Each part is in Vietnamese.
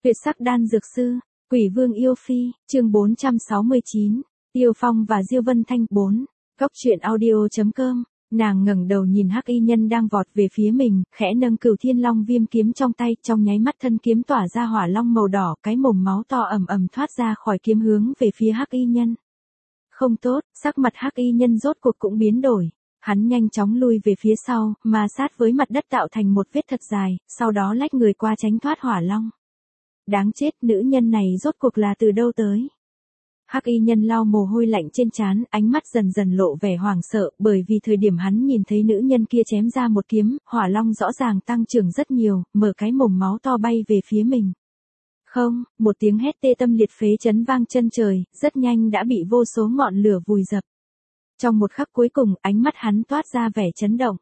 Tuyệt sắc đan dược sư, Quỷ Vương yêu phi, chương 469, Tiêu Phong và Diêu Vân Thanh 4. Góc truyện audio.com. Nàng ngẩng đầu nhìn hắc y nhân đang vọt về phía mình, khẽ nâng Cửu Thiên Long viêm kiếm trong tay, trong nháy mắt thân kiếm tỏa ra hỏa long màu đỏ, cái mồm máu to ầm ầm thoát ra khỏi kiếm hướng về phía hắc y nhân. Không tốt, sắc mặt hắc y nhân rốt cuộc cũng biến đổi. Hắn nhanh chóng lui về phía sau, mà sát với mặt đất tạo thành một vết thật dài, sau đó lách người qua tránh thoát hỏa long. Đáng chết, nữ nhân này rốt cuộc là từ đâu tới? Hắc y nhân lau mồ hôi lạnh trên trán, ánh mắt dần dần lộ vẻ hoảng sợ, bởi vì thời điểm hắn nhìn thấy nữ nhân kia chém ra một kiếm, hỏa long rõ ràng tăng trưởng rất nhiều, mở cái mồm máu to bay về phía mình. Không, một tiếng hét tê tâm liệt phế chấn vang chân trời, rất nhanh đã bị vô số ngọn lửa vùi dập. Trong một khắc cuối cùng, ánh mắt hắn toát ra vẻ chấn động.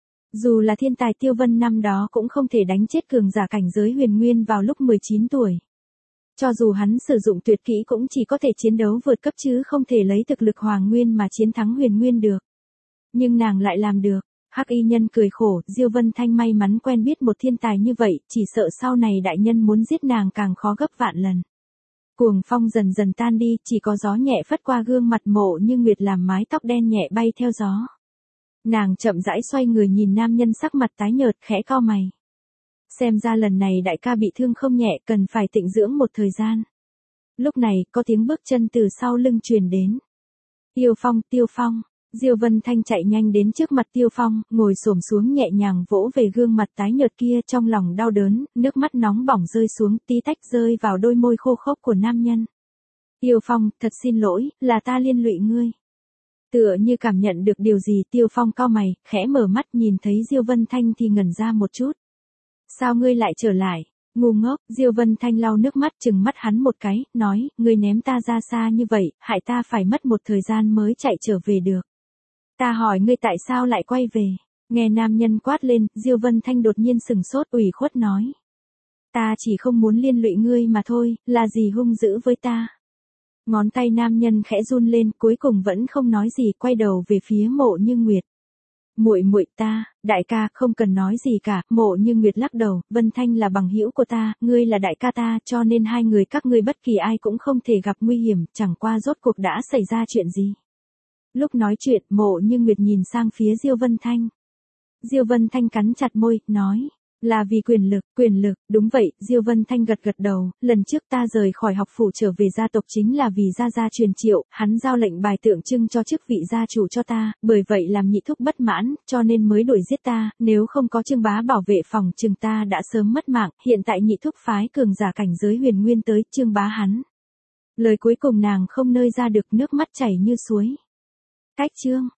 Dù là thiên tài Tiêu Vân năm đó cũng không thể đánh chết cường giả cảnh giới huyền nguyên vào lúc 19 tuổi. Cho dù hắn sử dụng tuyệt kỹ cũng chỉ có thể chiến đấu vượt cấp chứ không thể lấy thực lực hoàng nguyên mà chiến thắng huyền nguyên được. Nhưng nàng lại làm được. Hắc y nhân cười khổ, Diêu Vân Thanh may mắn quen biết một thiên tài như vậy, chỉ sợ sau này đại nhân muốn giết nàng càng khó gấp vạn lần. Cuồng phong dần dần tan đi, chỉ có gió nhẹ phất qua gương mặt Mộ Như Nguyệt làm mái tóc đen nhẹ bay theo gió. Nàng chậm rãi xoay người nhìn nam nhân sắc mặt tái nhợt, khẽ cau mày. Xem ra lần này đại ca bị thương không nhẹ, cần phải tịnh dưỡng một thời gian. Lúc này, có tiếng bước chân từ sau lưng truyền đến. Tiêu Phong, Tiêu Phong. Diêu Vân Thanh chạy nhanh đến trước mặt Tiêu Phong, ngồi xổm xuống nhẹ nhàng vỗ về gương mặt tái nhợt kia, trong lòng đau đớn, nước mắt nóng bỏng rơi xuống, tí tách rơi vào đôi môi khô khốc của nam nhân. Tiêu Phong, thật xin lỗi, là ta liên lụy ngươi. Tựa như cảm nhận được điều gì, Tiêu Phong cau mày, khẽ mở mắt, nhìn thấy Diêu Vân Thanh thì ngẩn ra một chút. Sao ngươi lại trở lại? Ngu ngốc. Diêu Vân Thanh lau nước mắt, trừng mắt hắn một cái, nói, ngươi ném ta ra xa như vậy, hại ta phải mất một thời gian mới chạy trở về được. Ta hỏi ngươi tại sao lại quay về? Nghe nam nhân quát lên, Diêu Vân Thanh đột nhiên sừng sốt, ủy khuất nói. Ta chỉ không muốn liên lụy ngươi mà thôi, là gì hung dữ với ta? Ngón tay nam nhân khẽ run lên, cuối cùng vẫn không nói gì, quay đầu về phía Mộ Như Nguyệt. Muội muội ta, đại ca, không cần nói gì cả. Mộ Như Nguyệt lắc đầu, Vân Thanh là bằng hữu của ta, ngươi là đại ca ta, cho nên hai người các ngươi bất kỳ ai cũng không thể gặp nguy hiểm, chẳng qua rốt cuộc đã xảy ra chuyện gì. Lúc nói chuyện, Mộ Như Nguyệt nhìn sang phía Diêu Vân Thanh. Diêu Vân Thanh cắn chặt môi, nói, là vì quyền lực, đúng vậy. Diêu Vân Thanh gật gật đầu, lần trước ta rời khỏi học phủ trở về gia tộc chính là vì gia gia truyền triệu, hắn giao lệnh bài tượng trưng cho chức vị gia chủ cho ta, bởi vậy làm nhị thúc bất mãn, cho nên mới đuổi giết ta, nếu không có Trương bá bảo vệ phòng Trừng ta đã sớm mất mạng, hiện tại nhị thúc phái cường giả cảnh giới huyền nguyên tới, Trương bá hắn. Lời cuối cùng nàng không nơi ra được, nước mắt chảy như suối. Cách Trương,